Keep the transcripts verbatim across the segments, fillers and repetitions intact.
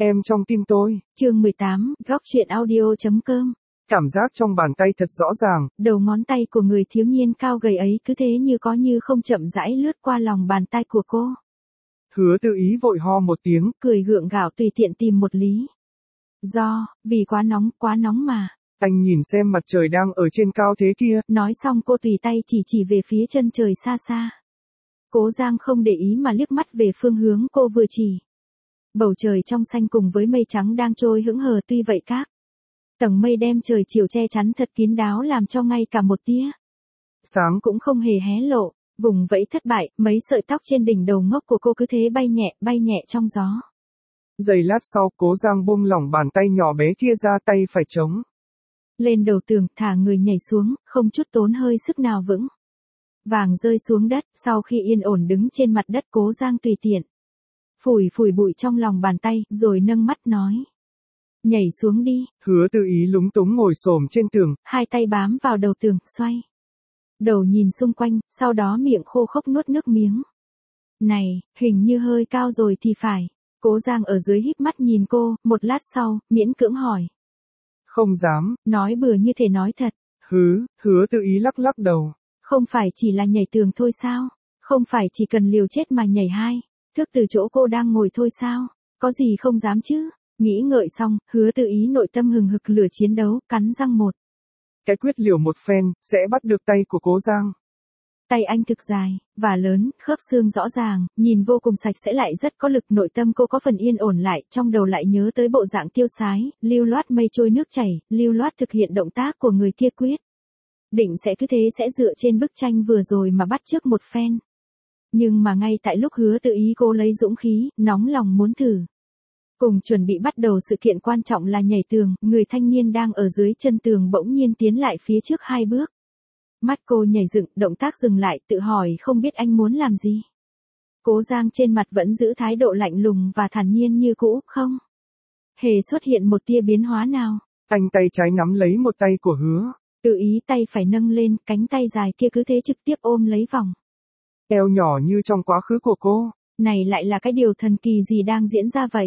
Em trong tim tôi. Chương mười tám, góc truyện audio chấm com. Cảm giác trong bàn tay thật rõ ràng. Đầu ngón tay của người thiếu niên cao gầy ấy cứ thế như có như không chậm rãi lướt qua lòng bàn tay của cô. Hứa Tư Ý vội ho một tiếng, cười gượng gạo tùy tiện tìm một lý. Do, vì quá nóng, quá nóng mà. Anh nhìn xem mặt trời đang ở trên cao thế kia. Nói xong cô tùy tay chỉ chỉ về phía chân trời xa xa. Cố Giang không để ý mà liếc mắt về phương hướng cô vừa chỉ. Bầu trời trong xanh cùng với mây trắng đang trôi hững hờ, tuy vậy các tầng mây đem trời chiều che chắn thật kín đáo làm cho ngay cả một tia sáng cũng không hề hé lộ. Vùng vẫy thất bại, mấy sợi tóc trên đỉnh đầu ngốc của cô cứ thế bay nhẹ, bay nhẹ trong gió. Giây lát sau, Cố Giang buông lỏng bàn tay nhỏ bé kia ra, tay phải chống lên đầu tường, thả người nhảy xuống, không chút tốn hơi sức nào, vững vàng rơi xuống đất. Sau khi yên ổn đứng trên mặt đất, Cố Giang tùy tiện phủi phủi bụi trong lòng bàn tay, rồi nâng mắt nói: nhảy xuống đi. Hứa Tư Ý lúng túng ngồi xổm trên tường, hai tay bám vào đầu tường, xoay đầu nhìn xung quanh, sau đó miệng khô khốc nuốt nước miếng. Này, hình như hơi cao rồi thì phải. Cố Giang ở dưới híp mắt nhìn cô, một lát sau, miễn cưỡng hỏi: không dám. Nói bừa như thể nói thật. Hứ, Hứa Tư Ý lắc lắc đầu. Không phải chỉ là nhảy tường thôi sao? Không phải chỉ cần liều chết mà nhảy hai thước từ chỗ cô đang ngồi thôi sao? Có gì không dám chứ? Nghĩ ngợi xong, Hứa Tư Ý nội tâm hừng hực lửa chiến đấu, cắn răng một cái quyết liều một phen, sẽ bắt được tay của Cố Giang. Tay anh thực dài, và lớn, khớp xương rõ ràng, nhìn vô cùng sạch sẽ lại rất có lực. Nội tâm cô có phần yên ổn lại, trong đầu lại nhớ tới bộ dạng tiêu sái, lưu loát mây trôi nước chảy, lưu loát thực hiện động tác của người kia, quyết định sẽ cứ thế sẽ dựa trên bức tranh vừa rồi mà bắt chước một phen. Nhưng mà ngay tại lúc Hứa Tư Ý cô lấy dũng khí, nóng lòng muốn thử, cùng chuẩn bị bắt đầu sự kiện quan trọng là nhảy tường, người thanh niên đang ở dưới chân tường bỗng nhiên tiến lại phía trước hai bước. Mắt cô nhảy dựng, động tác dừng lại, tự hỏi không biết anh muốn làm gì. Cố Giang trên mặt vẫn giữ thái độ lạnh lùng và thản nhiên như cũ, không hề xuất hiện một tia biến hóa nào. Anh tay trái nắm lấy một tay của Hứa Tư Ý, tay phải nâng lên, cánh tay dài kia cứ thế trực tiếp ôm lấy vòng eo nhỏ như trong quá khứ của cô. Này lại là cái điều thần kỳ gì đang diễn ra vậy?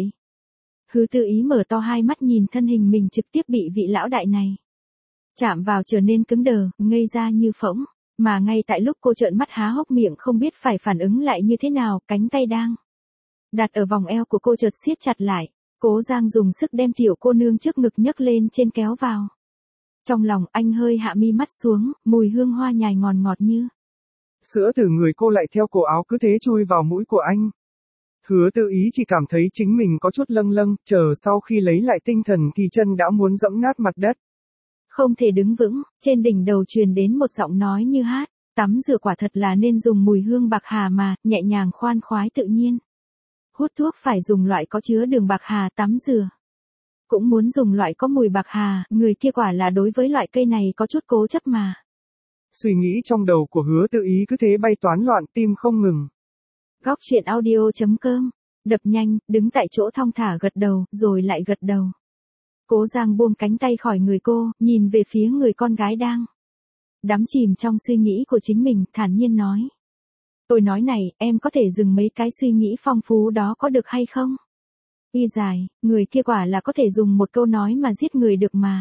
Hứa Tư Ý mở to hai mắt nhìn thân hình mình trực tiếp bị vị lão đại này chạm vào trở nên cứng đờ, ngây ra như phỗng. Mà ngay tại lúc cô trợn mắt há hốc miệng không biết phải phản ứng lại như thế nào, cánh tay đang đặt ở vòng eo của cô chợt siết chặt lại. Cố Giang dùng sức đem tiểu cô nương trước ngực nhấc lên trên kéo vào. Trong lòng anh hơi hạ mi mắt xuống, mùi hương hoa nhài ngọt ngọt như sữa từ người cô lại theo cổ áo cứ thế chui vào mũi của anh. Hứa Tư Ý chỉ cảm thấy chính mình có chút lâng lâng, chờ sau khi lấy lại tinh thần thì chân đã muốn dẫm nát mặt đất. Không thể đứng vững, trên đỉnh đầu truyền đến một giọng nói như hát: tắm rửa quả thật là nên dùng mùi hương bạc hà mà, nhẹ nhàng khoan khoái tự nhiên. Hút thuốc phải dùng loại có chứa đường bạc hà, tắm rửa cũng muốn dùng loại có mùi bạc hà, người kia quả là đối với loại cây này có chút cố chấp mà. Suy nghĩ trong đầu của Hứa Tư Ý cứ thế bay toán loạn, tim không ngừng. Góc truyện audio chấm com. Đập nhanh, đứng tại chỗ thong thả gật đầu, rồi lại gật đầu. Cố Giang buông cánh tay khỏi người cô, nhìn về phía người con gái đang đắm chìm trong suy nghĩ của chính mình, thản nhiên nói: tôi nói này, em có thể dừng mấy cái suy nghĩ phong phú đó có được hay không? Y dài, người kia quả là có thể dùng một câu nói mà giết người được mà.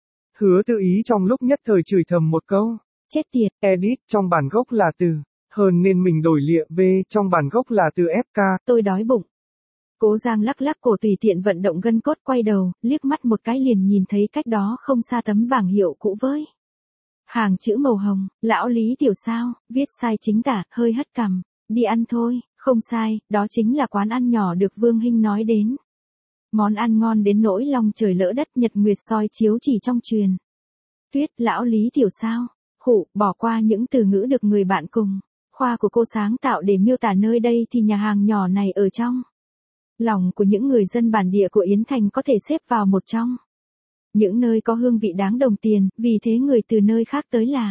Hứa Tư Ý trong lúc nhất thời chửi thầm một câu: chết tiệt. Edit trong bản gốc là từ hơn nên mình đổi lịa V trong bản gốc là từ ép ca. Tôi đói bụng. Cố Giang lắc lắc cổ tùy tiện vận động gân cốt, quay đầu, liếc mắt một cái liền nhìn thấy cách đó không xa tấm bảng hiệu cũ với hàng chữ màu hồng: lão Lý tiểu sao, viết sai chính tả, hơi hất cằm. Đi ăn thôi. Không sai, đó chính là quán ăn nhỏ được Vương Hinh nói đến. Món ăn ngon đến nỗi lòng trời lỡ đất, nhật nguyệt soi chiếu chỉ trong truyền tuyết. Lão Lý tiểu sao. Khụ, bỏ qua những từ ngữ được người bạn cùng khoa của cô sáng tạo để miêu tả nơi đây thì nhà hàng nhỏ này ở trong lòng của những người dân bản địa của Yến Thành có thể xếp vào một trong những nơi có hương vị đáng đồng tiền, vì thế người từ nơi khác tới là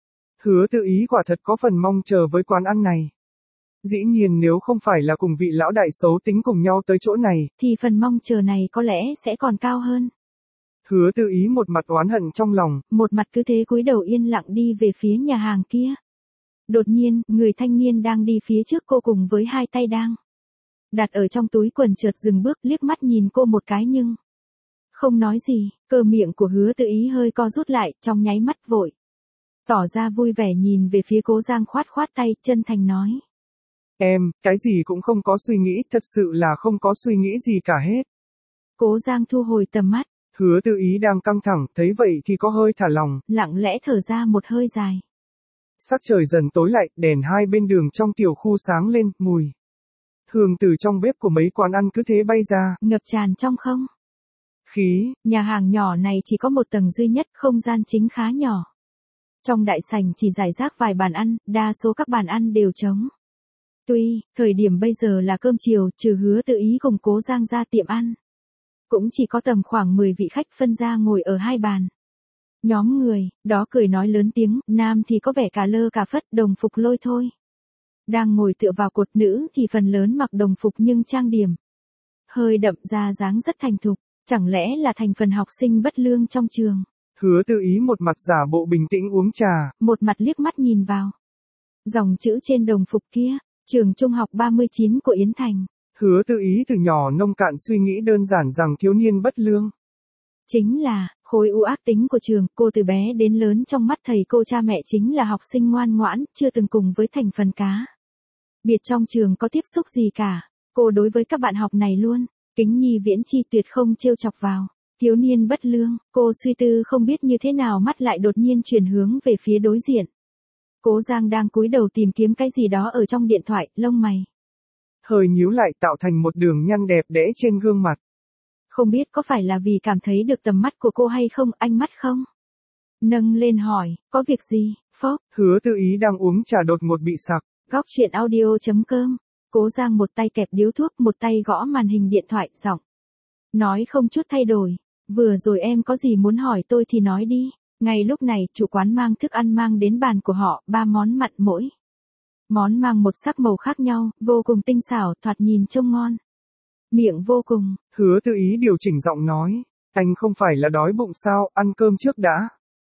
Hứa Tư Ý quả thật có phần mong chờ với quán ăn này. Dĩ nhiên nếu không phải là cùng vị lão đại xấu tính cùng nhau tới chỗ này, thì phần mong chờ này có lẽ sẽ còn cao hơn. Hứa Tư Ý một mặt oán hận trong lòng, một mặt cứ thế cúi đầu yên lặng đi về phía nhà hàng kia. Đột nhiên, người thanh niên đang đi phía trước cô cùng với hai tay đang đặt ở trong túi quần chợt dừng bước liếc mắt nhìn cô một cái nhưng không nói gì, cơ miệng của Hứa Tự Ý hơi co rút lại, trong nháy mắt vội tỏ ra vui vẻ nhìn về phía Cố Giang khoát khoát tay, chân thành nói. Em, cái gì cũng không có suy nghĩ, thật sự là không có suy nghĩ gì cả hết. Cố Giang thu hồi tầm mắt. Hứa Tự Ý đang căng thẳng, thấy vậy thì có hơi thả lòng, lặng lẽ thở ra một hơi dài. Sắc trời dần tối lại, đèn hai bên đường trong tiểu khu sáng lên, mùi hương từ trong bếp của mấy quán ăn cứ thế bay ra, ngập tràn trong không khí. Nhà hàng nhỏ này chỉ có một tầng duy nhất, không gian chính khá nhỏ. Trong đại sảnh chỉ rải rác vài bàn ăn, đa số các bàn ăn đều trống. Tuy, thời điểm bây giờ là cơm chiều, trừ Hứa Tự Ý cùng Cố Giang ra tiệm ăn, cũng chỉ có tầm khoảng mười vị khách phân ra ngồi ở hai bàn. Nhóm người, đó cười nói lớn tiếng, nam thì có vẻ cả lơ cả phất, đồng phục lôi thôi. Đang ngồi tựa vào cột, nữ thì phần lớn mặc đồng phục nhưng trang điểm hơi đậm, ra dáng rất thành thục, chẳng lẽ là thành phần học sinh bất lương trong trường. Hứa Tự Ý một mặt giả bộ bình tĩnh uống trà, một mặt liếc mắt nhìn vào dòng chữ trên đồng phục kia, trường trung học ba mươi chín của Yến Thành. Hứa Tự Ý từ nhỏ nông cạn suy nghĩ đơn giản rằng thiếu niên bất lương chính là khối u ác tính của trường. Cô từ bé đến lớn trong mắt thầy cô cha mẹ chính là học sinh ngoan ngoãn, chưa từng cùng với thành phần cá biệt trong trường có tiếp xúc gì cả. Cô đối với các bạn học này luôn kính nhi viễn chi, tuyệt không trêu chọc vào. Thiếu niên bất lương, cô suy tư không biết như thế nào, mắt lại đột nhiên chuyển hướng về phía đối diện. Cố Giang đang cúi đầu tìm kiếm cái gì đó ở trong điện thoại, lông mày hơi nhíu lại tạo thành một đường nhăn đẹp đẽ trên gương mặt. Không biết có phải là vì cảm thấy được tầm mắt của cô hay không, ánh mắt không nâng lên hỏi, có việc gì, phốc. Hứa Tự Ý đang uống trà đột ngột bị sặc. Góc truyện audio chấm com. Cố Giang một tay kẹp điếu thuốc, một tay gõ màn hình điện thoại, giọng nói không chút thay đổi. Vừa rồi em có gì muốn hỏi tôi thì nói đi. Ngay lúc này, chủ quán mang thức ăn mang đến bàn của họ, ba món mặn, mỗi món mang một sắc màu khác nhau, vô cùng tinh xảo, thoạt nhìn trông ngon miệng vô cùng. Hứa Tự Ý điều chỉnh giọng nói, anh không phải là đói bụng sao, ăn cơm trước đã.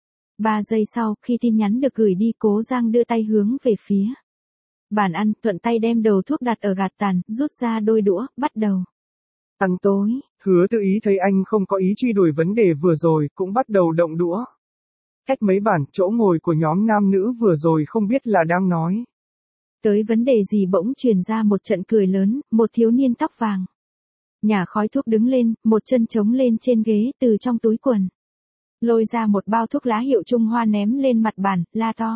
Ba giây sau, khi tin nhắn được gửi đi, Cố Giang đưa tay hướng về phía bàn ăn, thuận tay đem đầu thuốc đặt ở gạt tàn, rút ra đôi đũa, bắt đầu ăn tối. Hứa Tự Ý thấy anh không có ý truy đuổi vấn đề vừa rồi, cũng bắt đầu động đũa. Cách mấy bàn, chỗ ngồi của nhóm nam nữ vừa rồi không biết là đang nói tới vấn đề gì, bỗng truyền ra một trận cười lớn. Một thiếu niên tóc vàng nhả khói thuốc đứng lên, một chân chống lên trên ghế, từ trong túi quần lôi ra một bao thuốc lá hiệu Trung Hoa ném lên mặt bàn, la to.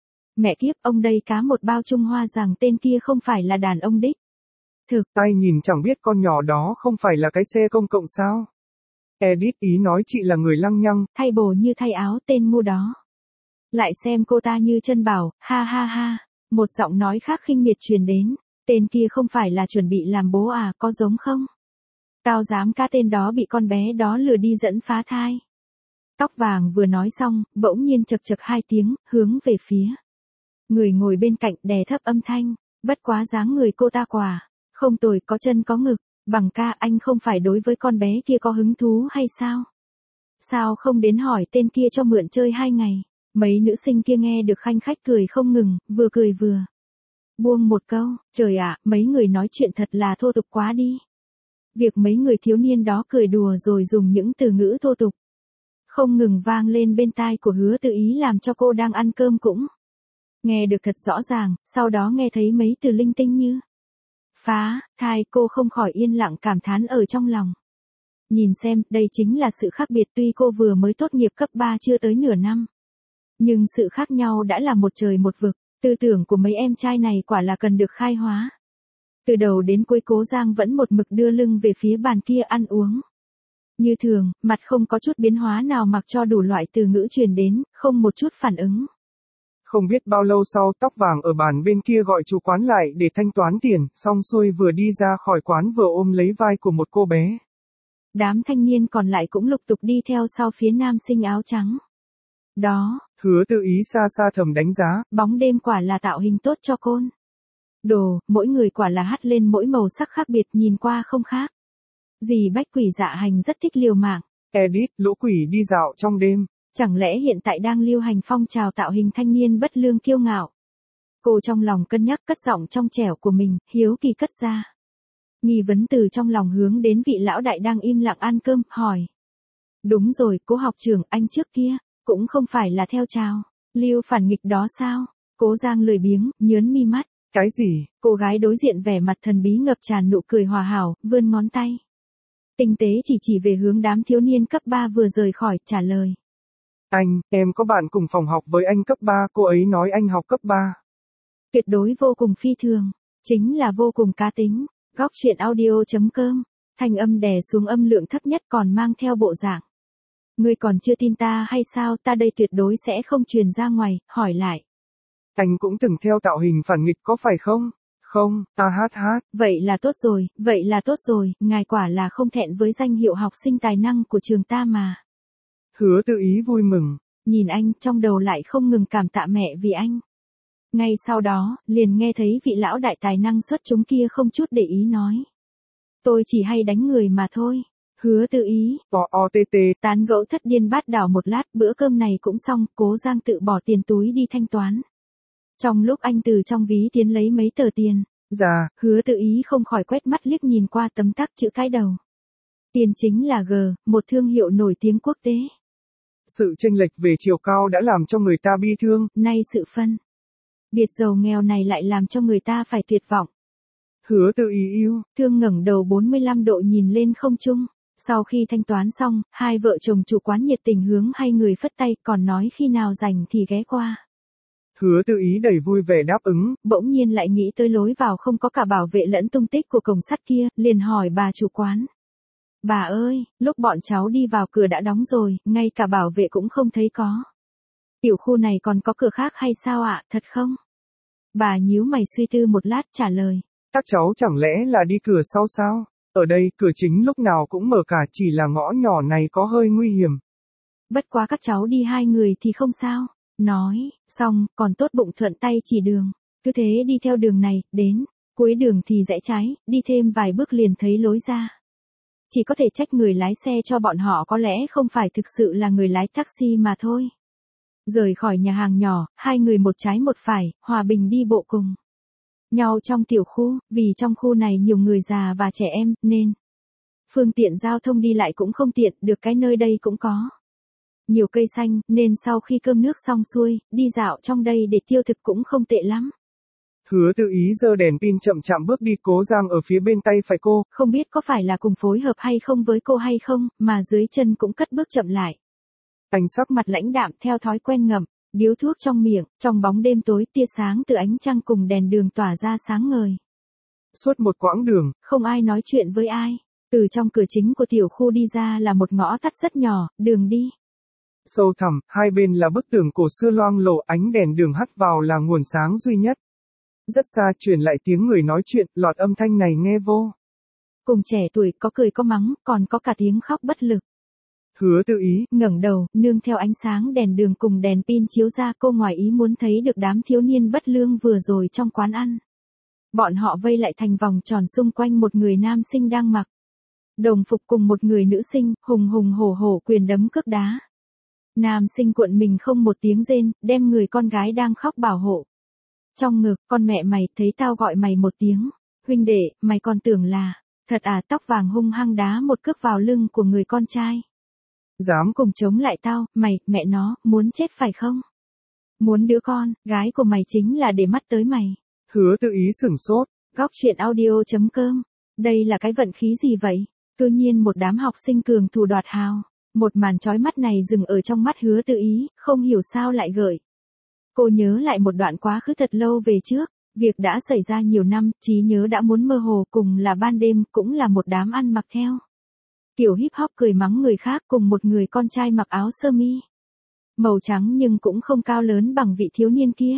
Mẹ kiếp, ông đây cá một bao Trung Hoa, rằng tên kia không phải là đàn ông đích thực. Tay nhìn chẳng biết con nhỏ đó không phải là cái xe công cộng sao. Edit ý nói chị là người lăng nhăng. Thay bồ như thay áo, tên ngu đó lại xem cô ta như chân bảo, ha ha ha. Một giọng nói khác khinh miệt truyền đến. Tên kia không phải là chuẩn bị làm bố à, có giống không? Tao dám cá tên đó bị con bé đó lừa đi dẫn phá thai. Tóc vàng vừa nói xong, bỗng nhiên chật chật hai tiếng, hướng về phía người ngồi bên cạnh, đè thấp âm thanh. Bất quá dáng người cô ta quả không tồi, có chân có ngực. Bằng ca, anh không phải đối với con bé kia có hứng thú hay sao? Sao không đến hỏi tên kia cho mượn chơi hai ngày? Mấy nữ sinh kia nghe được khanh khách cười không ngừng, vừa cười vừa buông một câu, trời ạ, mấy người nói chuyện thật là thô tục quá đi. Việc mấy người thiếu niên đó cười đùa rồi dùng những từ ngữ thô tục không ngừng vang lên bên tai của Hứa Tự Ý, làm cho cô đang ăn cơm cũng nghe được thật rõ ràng. Sau đó nghe thấy mấy từ linh tinh như phá thai, cô không khỏi yên lặng cảm thán ở trong lòng. Nhìn xem, đây chính là sự khác biệt. Tuy cô vừa mới tốt nghiệp cấp ba chưa tới nửa năm, nhưng sự khác nhau đã là một trời một vực. Tư tưởng của mấy em trai này quả là cần được khai hóa. Từ đầu đến cuối, Cố Giang vẫn một mực đưa lưng về phía bàn kia ăn uống như thường, mặt không có chút biến hóa nào, mặc cho đủ loại từ ngữ truyền đến, không một chút phản ứng. Không biết bao lâu sau, tóc vàng ở bàn bên kia gọi chủ quán lại để thanh toán tiền, xong xuôi vừa đi ra khỏi quán vừa ôm lấy vai của một cô bé. Đám thanh niên còn lại cũng lục tục đi theo sau phía nam sinh áo trắng đó. Hứa Tự Ý xa xa thầm đánh giá, bóng đêm quả là tạo hình tốt cho côn đồ, mỗi người quả là hắt lên mỗi màu sắc khác biệt, nhìn qua không khác gì bách quỷ dạ hành, rất thích liều mạng. Edit, lũ quỷ đi dạo trong đêm. Chẳng lẽ hiện tại đang lưu hành phong trào tạo hình thanh niên bất lương kiêu ngạo? Cô trong lòng cân nhắc, cất giọng trong trẻo của mình, hiếu kỳ cất ra Nghi vấn từ trong lòng hướng đến vị lão đại đang im lặng ăn cơm, hỏi. Đúng rồi, Cố học trưởng, anh trước kia, cũng không phải là theo trào lưu phản nghịch đó sao? Cố Giang lười biếng, nhớn mi mắt. Cái gì? Cô gái đối diện vẻ mặt thần bí ngập tràn nụ cười hòa hảo, vươn ngón tay. Tinh tế chỉ chỉ về hướng đám thiếu niên cấp ba vừa rời khỏi, trả lời. Anh, em có bạn cùng phòng học với anh cấp ba, cô ấy nói anh học cấp ba. Tuyệt đối vô cùng phi thường, chính là vô cùng cá tính. Góc truyện audio chấm com, thanh âm đè xuống âm lượng thấp nhất còn mang theo bộ dạng. Ngươi còn chưa tin ta hay sao, ta đây tuyệt đối sẽ không truyền ra ngoài, hỏi lại. Anh cũng từng theo tạo hình phản nghịch có phải không? Không, ta hát hát. Vậy là tốt rồi, vậy là tốt rồi, ngài quả là không thẹn với danh hiệu học sinh tài năng của trường ta mà. Hứa Tư Ý vui mừng. Nhìn anh, trong đầu lại không ngừng cảm tạ mẹ vì anh. Ngay sau đó, liền nghe thấy vị lão đại tài năng xuất chúng kia không chút để ý nói. Tôi chỉ hay đánh người mà thôi. Hứa Tư Ý. O o tê tê. Tán gẫu thất điên bát đảo một lát, bữa cơm này cũng xong, Cố Giang tự bỏ tiền túi đi thanh toán. Trong lúc anh từ trong ví tiến lấy mấy tờ tiền. Dạ. Hứa Tư Ý không khỏi quét mắt liếc nhìn qua tấm tắc chữ cái đầu. Tiền chính là G, một thương hiệu nổi tiếng quốc tế. Sự chênh lệch về chiều cao đã làm cho người ta bi thương. Nay sự phân biệt giàu nghèo này lại làm cho người ta phải tuyệt vọng. Hứa Tư Ý yêu thương ngẩng đầu bốn mươi lăm độ nhìn lên không trung. Sau khi thanh toán xong, hai vợ chồng chủ quán nhiệt tình hướng hai người phất tay, còn nói khi nào rảnh thì ghé qua. Hứa Tư Ý đầy vui vẻ đáp ứng. Bỗng nhiên lại nghĩ tới lối vào không có cả bảo vệ lẫn tung tích của cổng sắt kia, liền hỏi bà chủ quán. Bà ơi, lúc bọn cháu đi vào cửa đã đóng rồi, ngay cả bảo vệ cũng không thấy có. Tiểu khu này còn có cửa khác hay sao ạ, thật không? Bà nhíu mày suy tư một lát trả lời. Các cháu chẳng lẽ là đi cửa sau sao? Ở đây, cửa chính lúc nào cũng mở cả, chỉ là ngõ nhỏ này có hơi nguy hiểm. Bất quá các cháu đi hai người thì không sao. Nói, xong, còn tốt bụng thuận tay chỉ đường. Cứ thế đi theo đường này, đến, cuối đường thì rẽ trái, đi thêm vài bước liền thấy lối ra. Chỉ có thể trách người lái xe cho bọn họ có lẽ không phải thực sự là người lái taxi mà thôi. Rời khỏi nhà hàng nhỏ, hai người một trái một phải, hòa bình đi bộ cùng nhau trong tiểu khu, vì trong khu này nhiều người già và trẻ em, nên phương tiện giao thông đi lại cũng không tiện, được cái nơi đây cũng có nhiều cây xanh, nên sau khi cơm nước xong xuôi, đi dạo trong đây để tiêu thực cũng không tệ lắm. Hứa Tư Ý giơ đèn pin chậm chạm bước đi, Cố Giang ở phía bên tay phải cô. Không biết có phải là cùng phối hợp hay không với cô hay không, mà dưới chân cũng cất bước chậm lại. Anh sắc mặt lãnh đạm theo thói quen ngậm điếu thuốc trong miệng, trong bóng đêm tối tia sáng từ ánh trăng cùng đèn đường tỏa ra sáng ngời. Suốt một quãng đường, không ai nói chuyện với ai. Từ trong cửa chính của tiểu khu đi ra là một ngõ tắt rất nhỏ, đường đi sâu thẳm, hai bên là bức tường cổ xưa loang lổ, ánh đèn đường hắt vào là nguồn sáng duy nhất. Rất xa truyền lại tiếng người nói chuyện, lọt âm thanh này nghe vô cùng trẻ tuổi, có cười có mắng, còn có cả tiếng khóc bất lực. Hứa Tư Ý ngẩng đầu, nương theo ánh sáng đèn đường cùng đèn pin chiếu ra, cô ngoài ý muốn thấy được đám thiếu niên bất lương vừa rồi trong quán ăn. Bọn họ vây lại thành vòng tròn xung quanh một người nam sinh đang mặc đồng phục cùng một người nữ sinh, hùng hùng hổ hổ quyền đấm cước đá. Nam sinh cuộn mình không một tiếng rên, đem người con gái đang khóc bảo hộ trong ngực. Con mẹ mày, thấy tao gọi mày một tiếng huynh đệ, mày còn tưởng là thật à? Tóc vàng hung hăng đá một cước vào lưng của người con trai. Dám cùng chống lại tao, mày, mẹ nó, muốn chết phải không? Muốn đứa con gái của mày chính là để mắt tới mày. Hứa Tư Ý sửng sốt. Góc truyện audio chấm com. Đây là cái vận khí gì vậy? Cư nhiên một đám học sinh cường thủ đoạt hào. Một màn chói mắt này dừng ở trong mắt Hứa Tư Ý, không hiểu sao lại gợi cô nhớ lại một đoạn quá khứ thật lâu về trước. Việc đã xảy ra nhiều năm, trí nhớ đã muốn mơ hồ, cùng là ban đêm, cũng là một đám ăn mặc theo kiểu hip hop cười mắng người khác, cùng một người con trai mặc áo sơ mi màu trắng nhưng cũng không cao lớn bằng vị thiếu niên kia.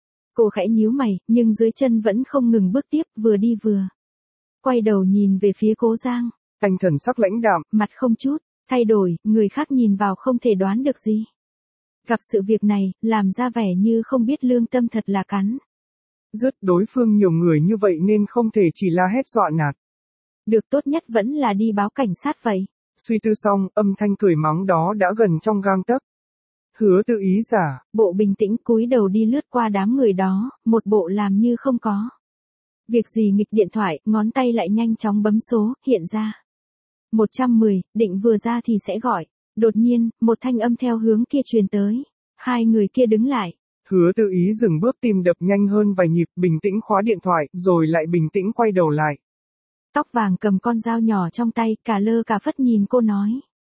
Cô khẽ nhíu mày, nhưng dưới chân vẫn không ngừng bước tiếp, vừa đi vừa quay đầu nhìn về phía Cố Giang. Anh thần sắc lãnh đạm, mặt không chút thay đổi, người khác nhìn vào không thể đoán được gì. Gặp sự việc này, làm ra vẻ như không biết lương tâm thật là cắn rứt. Đối phương nhiều người như vậy nên không thể chỉ la hét dọa nạt. Được, tốt nhất vẫn là đi báo cảnh sát vậy. Suy tư xong, âm thanh cười mắng đó đã gần trong gang tấc. Hứa Tư Ý giả bộ bình tĩnh cúi đầu đi lướt qua đám người đó, một bộ làm như không có Việc gì nghịch điện thoại, ngón tay lại nhanh chóng bấm số, hiện ra. một trăm mười, định vừa ra thì sẽ gọi. Đột nhiên, một thanh âm theo hướng kia truyền tới. Hai người kia đứng lại. Hứa Tự Ý dừng bước, tim đập nhanh hơn vài nhịp, bình tĩnh khóa điện thoại, rồi lại bình tĩnh quay đầu lại. Tóc vàng cầm con dao nhỏ trong tay, cả lơ cả phất nhìn cô nói.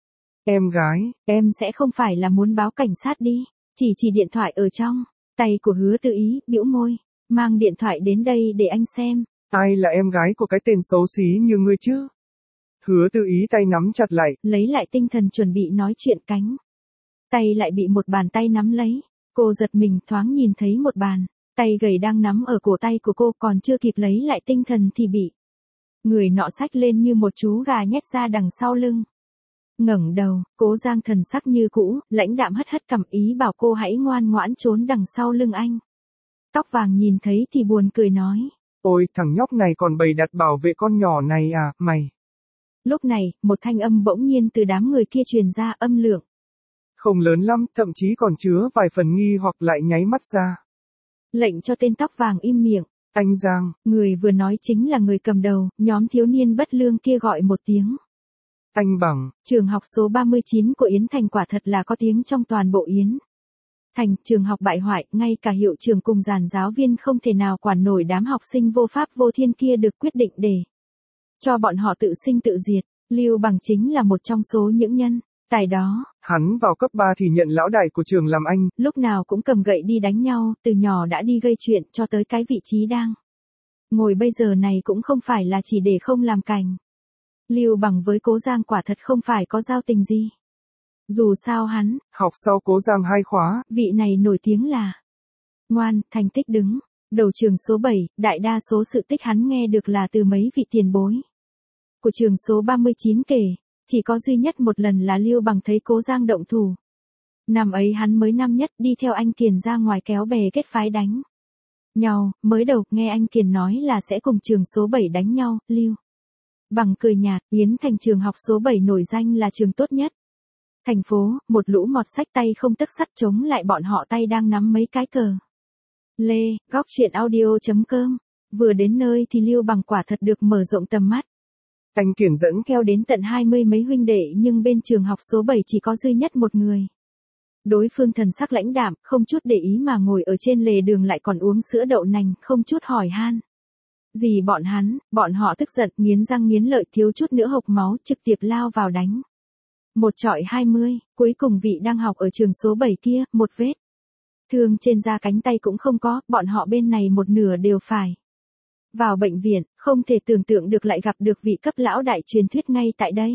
Em gái, em sẽ không phải là muốn báo cảnh sát đi. Chỉ chỉ điện thoại ở trong. Tay của Hứa Tự Ý, bĩu môi. Mang điện thoại đến đây để anh xem. Ai là em gái của cái tên xấu xí như ngươi chứ? Hứa Tự Ý tay nắm chặt lại. Lấy lại tinh thần chuẩn bị nói chuyện cánh. Tay lại bị một bàn tay nắm lấy. Cô giật mình thoáng nhìn thấy một bàn. Tay gầy đang nắm ở cổ tay của cô, còn chưa kịp lấy lại tinh thần thì bị người nọ xách lên như một chú gà nhét ra đằng sau lưng. Ngẩng đầu, Cố Giang thần sắc như cũ, lãnh đạm hất hất cằm, ý bảo cô hãy ngoan ngoãn trốn đằng sau lưng anh. Tóc vàng nhìn thấy thì buồn cười nói. Ôi, thằng nhóc này còn bày đặt bảo vệ con nhỏ này à, mày. Lúc này, một thanh âm bỗng nhiên từ đám người kia truyền ra, âm lượng. Không lớn lắm, thậm chí còn chứa vài phần nghi hoặc lại nháy mắt ra. Lệnh cho tên tóc vàng im miệng. Anh Giang. Người vừa nói chính là người cầm đầu, nhóm thiếu niên bất lương kia gọi một tiếng. Anh Bằng. Trường học số ba mươi chín của Yến Thành quả thật là có tiếng trong toàn bộ Yến Thành, trường học bại hoại, ngay cả hiệu trưởng cùng dàn giáo viên không thể nào quản nổi đám học sinh vô pháp vô thiên kia, được quyết định để cho bọn họ tự sinh tự diệt. Lưu Bằng chính là một trong số những nhân tài đó. Hắn vào cấp ba thì nhận lão đại của trường làm anh. Lúc nào cũng cầm gậy đi đánh nhau, từ nhỏ đã đi gây chuyện, cho tới cái vị trí đang ngồi bây giờ này cũng không phải là chỉ để không làm cành. Lưu Bằng với Cố Giang quả thật không phải có giao tình gì. Dù sao hắn học sau Cố Giang hai khóa. Vị này nổi tiếng là ngoan, thành tích đứng đầu trường số bảy, đại đa số sự tích hắn nghe được là từ mấy vị tiền bối của trường số ba mươi chín kể. Chỉ có duy nhất một lần là Lưu Bằng thấy Cố Giang động thủ. Năm ấy hắn mới năm nhất, đi theo anh Kiền ra ngoài kéo bè kết phái đánh nhau. Mới đầu nghe anh Kiền nói là sẽ cùng trường số bảy đánh nhau. Lưu Bằng cười nhạt. Yến Thành trường học số bảy nổi danh là trường tốt nhất thành phố, một lũ mọt sách tay không tấc sắt chống lại bọn họ tay đang nắm mấy cái cờ. Lê, góc chuyện audio chấm com. Vừa đến nơi thì Lưu Bằng quả thật được mở rộng tầm mắt. Anh Kiền dẫn theo đến tận hai mươi mấy huynh đệ, nhưng bên trường học số bảy chỉ có duy nhất một người. Đối phương thần sắc lãnh đạm, không chút để ý mà ngồi ở trên lề đường, lại còn uống sữa đậu nành, không chút hỏi han gì bọn hắn. Bọn họ tức giận, nghiến răng nghiến lợi, thiếu chút nữa hộc máu, trực tiếp lao vào đánh. Một trọi hai mươi, cuối cùng vị đang học ở trường số bảy kia, một vết thương trên da cánh tay cũng không có, bọn họ bên này một nửa đều phải vào bệnh viện, không thể tưởng tượng được lại gặp được vị cấp lão đại truyền thuyết ngay tại đây.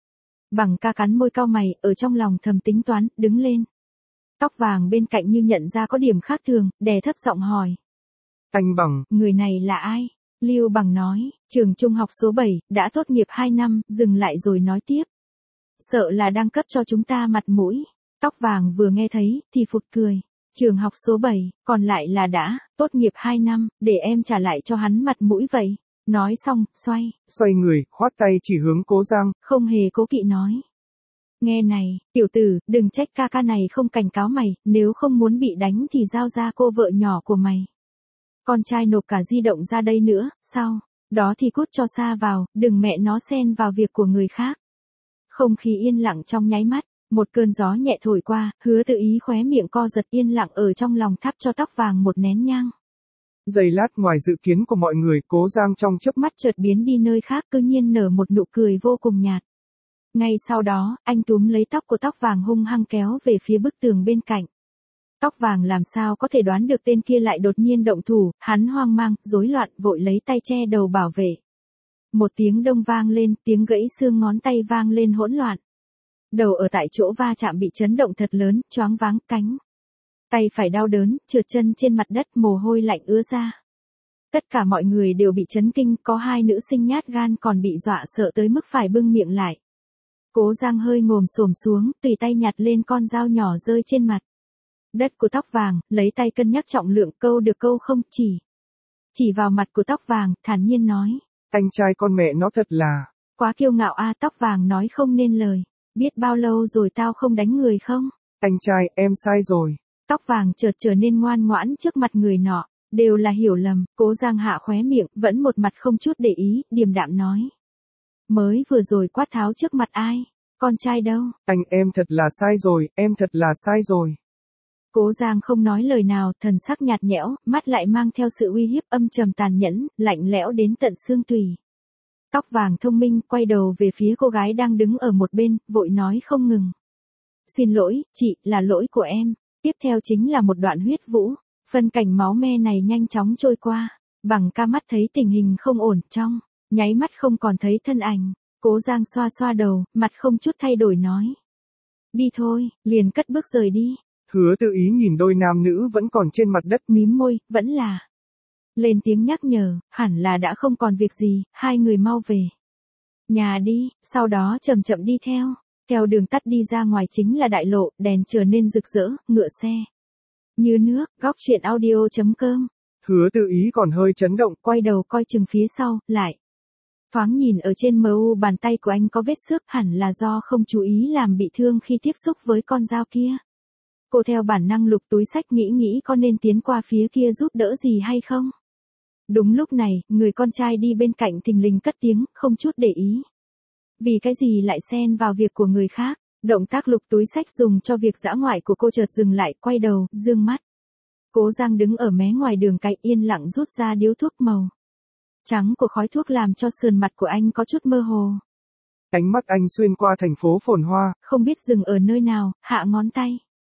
Bằng ca cắn môi cau mày, ở trong lòng thầm tính toán, đứng lên. Tóc vàng bên cạnh như nhận ra có điểm khác thường, đè thấp giọng hỏi. Anh Bằng, người này là ai? Lưu Bằng nói, trường trung học số bảy, đã tốt nghiệp hai năm, dừng lại rồi nói tiếp. Sợ là đang cấp cho chúng ta mặt mũi. Tóc vàng vừa nghe thấy, thì phụt cười. Trường học số bảy, còn lại là đã tốt nghiệp hai năm, để em trả lại cho hắn mặt mũi vậy. Nói xong, xoay. Xoay người, khoát tay chỉ hướng Cố Giang. Không hề cố kỵ nói. Nghe này, tiểu tử, đừng trách ca ca này không cảnh cáo mày, nếu không muốn bị đánh thì giao ra cô vợ nhỏ của mày. Con trai nộp cả di động ra đây nữa, sau đó thì cút cho xa vào, đừng mẹ nó xen vào việc của người khác. Không khí yên lặng trong nháy mắt, một cơn gió nhẹ thổi qua, Hứa Tự Ý khóe miệng co giật, yên lặng ở trong lòng thắp cho tóc vàng một nén nhang. Giây lát, ngoài dự kiến của mọi người, Cố Giang trong chớp mắt chợt biến đi nơi khác, cứ nhiên nở một nụ cười vô cùng nhạt. Ngay sau đó, anh túm lấy tóc của tóc vàng hung hăng kéo về phía bức tường bên cạnh. Tóc vàng làm sao có thể đoán được tên kia lại đột nhiên động thủ, hắn hoang mang, rối loạn, vội lấy tay che đầu bảo vệ. Một tiếng đông vang lên, tiếng gãy xương ngón tay vang lên hỗn loạn. Đầu ở tại chỗ va chạm bị chấn động thật lớn, choáng váng, cánh tay phải đau đớn, trượt chân trên mặt đất, mồ hôi lạnh ứa ra. Tất cả mọi người đều bị chấn kinh, có hai nữ sinh nhát gan còn bị dọa sợ tới mức phải bưng miệng lại. Cố Giang hơi ngồm xổm xuống, tùy tay nhặt lên con dao nhỏ rơi trên mặt đất của tóc vàng, lấy tay cân nhắc trọng lượng, câu được câu không, chỉ chỉ vào mặt của tóc vàng, thản nhiên nói. Anh trai con mẹ nó thật là quá kiêu ngạo a. Tóc vàng nói không nên lời. Biết bao lâu rồi tao không đánh người không? Anh trai, em sai rồi. Tóc vàng chợt trở nên ngoan ngoãn trước mặt người nọ. Đều là hiểu lầm, Cố Giang hạ khóe miệng, vẫn một mặt không chút để ý, điềm đạm nói. Mới vừa rồi quát tháo trước mặt ai? Con trai đâu? Anh em thật là sai rồi, em thật là sai rồi. Cố Giang không nói lời nào, thần sắc nhạt nhẽo, mắt lại mang theo sự uy hiếp âm trầm tàn nhẫn, lạnh lẽo đến tận xương tủy. Tóc vàng thông minh quay đầu về phía cô gái đang đứng ở một bên, vội nói không ngừng. Xin lỗi, chị, là lỗi của em. Tiếp theo chính là một đoạn huyết vũ. Phân cảnh máu me này nhanh chóng trôi qua. Bằng ca mắt thấy tình hình không ổn, trong nháy mắt không còn thấy thân ảnh. Cố Giang xoa xoa đầu, mặt không chút thay đổi nói. Đi thôi, liền cất bước rời đi. Hứa Tự Ý nhìn đôi nam nữ vẫn còn trên mặt đất, mím môi, vẫn là lên tiếng nhắc nhở, hẳn là đã không còn việc gì, hai người mau về nhà đi, sau đó chậm chậm đi theo. Theo đường tắt đi ra ngoài chính là đại lộ, đèn trở nên rực rỡ, ngựa xe như nước. Góc truyện audio chấm com. Hứa Tự Ý còn hơi chấn động, quay đầu coi chừng phía sau, lại thoáng nhìn ở trên mờ u bàn tay của anh có vết xước, hẳn là do không chú ý làm bị thương khi tiếp xúc với con dao kia. Cô theo bản năng lục túi xách nghĩ nghĩ có nên tiến qua phía kia giúp đỡ gì hay không. Đúng lúc này, người con trai đi bên cạnh thình lình cất tiếng, không chút để ý. Vì cái gì lại xen vào việc của người khác? Động tác lục túi xách dùng cho việc dã ngoại của cô chợt dừng lại, quay đầu, dương mắt. Cố Giang đứng ở mé ngoài đường cái yên lặng rút ra điếu thuốc màu trắng của khói thuốc làm cho sườn mặt của anh có chút mơ hồ. Ánh mắt anh xuyên qua thành phố phồn hoa, không biết dừng ở nơi nào, hạ ngón tay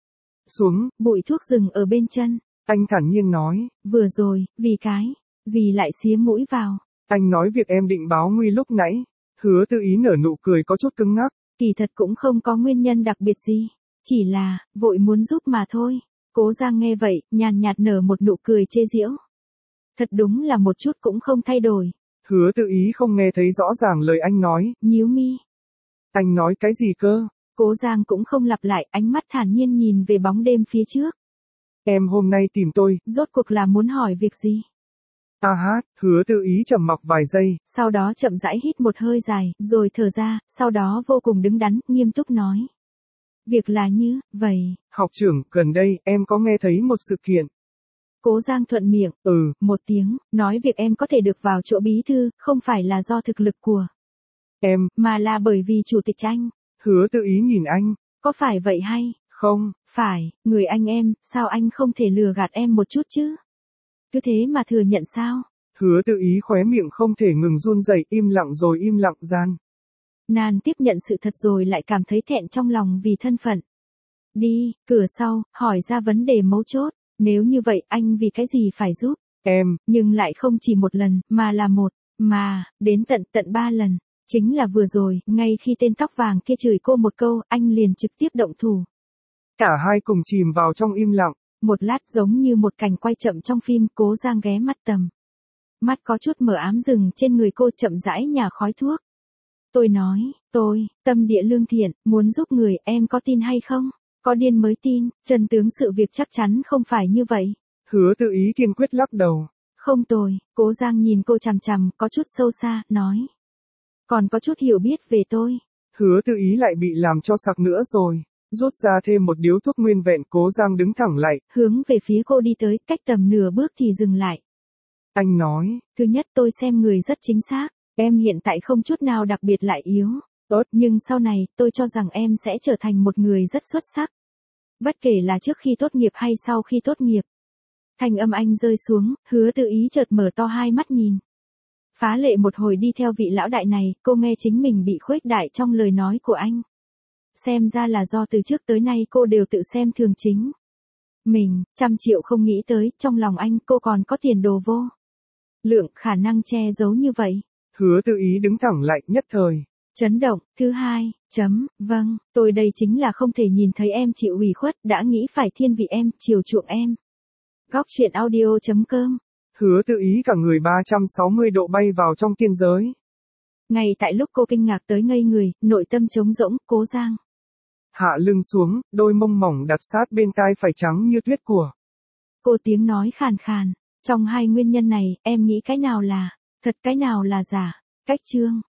xuống, bụi thuốc dừng ở bên chân. Anh thản nhiên nói. Vừa rồi, vì cái gì lại xía mũi vào? Anh nói việc em định báo nguy lúc nãy. Hứa Tự Ý nở nụ cười có chút cứng ngắc. Kỳ thật cũng không có nguyên nhân đặc biệt gì. Chỉ là, vội muốn giúp mà thôi. Cố Giang nghe vậy, nhàn nhạt nở một nụ cười chê giễu. Thật đúng là một chút cũng không thay đổi. Hứa Tự Ý không nghe thấy rõ ràng lời anh nói. Nhíu mi. Anh nói cái gì cơ? Cố Giang cũng không lặp lại, ánh mắt thản nhiên nhìn về bóng đêm phía trước. Em hôm nay tìm tôi. Rốt cuộc là muốn hỏi việc gì? À hát, Hứa Tự Ý trầm mặc vài giây. Sau đó chậm rãi hít một hơi dài, rồi thở ra, sau đó vô cùng đứng đắn, nghiêm túc nói. Việc là như, vậy. Học trưởng, gần đây, em có nghe thấy một sự kiện. Cố Giang thuận miệng, ừ, một tiếng, nói việc em có thể được vào chỗ bí thư, không phải là do thực lực của em, mà là bởi vì chủ tịch anh. Hứa Tự Ý nhìn anh. Có phải vậy hay? Không. Phải, người anh em, sao anh không thể lừa gạt em một chút chứ? Cứ thế mà thừa nhận sao? Hứa Tự Ý khóe miệng không thể ngừng run rẩy, im lặng rồi im lặng gian. Nan tiếp nhận sự thật rồi lại cảm thấy thẹn trong lòng vì thân phận. Đi, cửa sau, hỏi ra vấn đề mấu chốt. Nếu như vậy anh vì cái gì phải giúp? Em. Nhưng lại không chỉ một lần, mà là một, mà, đến tận tận ba lần. Chính là vừa rồi, ngay khi tên tóc vàng kia chửi cô một câu, anh liền trực tiếp động thủ. Cả hai cùng chìm vào trong im lặng. Một lát giống như một cảnh quay chậm trong phim, Cố Giang ghé mắt tầm. Mắt có chút mờ ám dừng trên người cô, chậm rãi nhả khói thuốc. Tôi nói, tôi, tâm địa lương thiện, muốn giúp người, em có tin hay không? Có điên mới tin, chân tướng sự việc chắc chắn không phải như vậy. Hứa Tự Ý kiên quyết lắc đầu. Không tồi, Cố Giang nhìn cô chằm chằm, có chút sâu xa, nói. Còn có chút hiểu biết về tôi. Hứa Tự Ý lại bị làm cho sặc nữa rồi. Rút ra thêm một điếu thuốc nguyên vẹn, Cố Giang đứng thẳng lại. Hướng về phía cô đi tới, cách tầm nửa bước thì dừng lại. Anh nói. Thứ nhất tôi xem người rất chính xác. Em hiện tại không chút nào đặc biệt lại yếu. Tốt, nhưng sau này, tôi cho rằng em sẽ trở thành một người rất xuất sắc. Bất kể là trước khi tốt nghiệp hay sau khi tốt nghiệp. Thanh âm anh rơi xuống, Hứa Tự Ý chợt mở to hai mắt nhìn. Phá lệ một hồi đi theo vị lão đại này, cô nghe chính mình bị khuếch đại trong lời nói của anh. Xem ra là do từ trước tới nay cô đều tự xem thường chính mình, trăm triệu không nghĩ tới, trong lòng anh cô còn có tiền đồ vô lượng, khả năng che giấu như vậy. Hứa Tự Ý đứng thẳng lại, nhất thời chấn động. Thứ hai, chấm, vâng, tôi đây chính là không thể nhìn thấy em chịu ủy khuất, đã nghĩ phải thiên vị em, chiều chuộng em. Góc truyện audio chấm com. Hứa Tự Ý cả người ba trăm sáu mươi độ bay vào trong tiên giới. Ngay tại lúc cô kinh ngạc tới ngây người, nội tâm trống rỗng, Cố Giang hạ lưng xuống, đôi mông mỏng đặt sát bên tai phải trắng như tuyết của cô, tiếng nói khàn khàn. Trong hai nguyên nhân này, em nghĩ cái nào là thật, cái nào là giả? Cách chương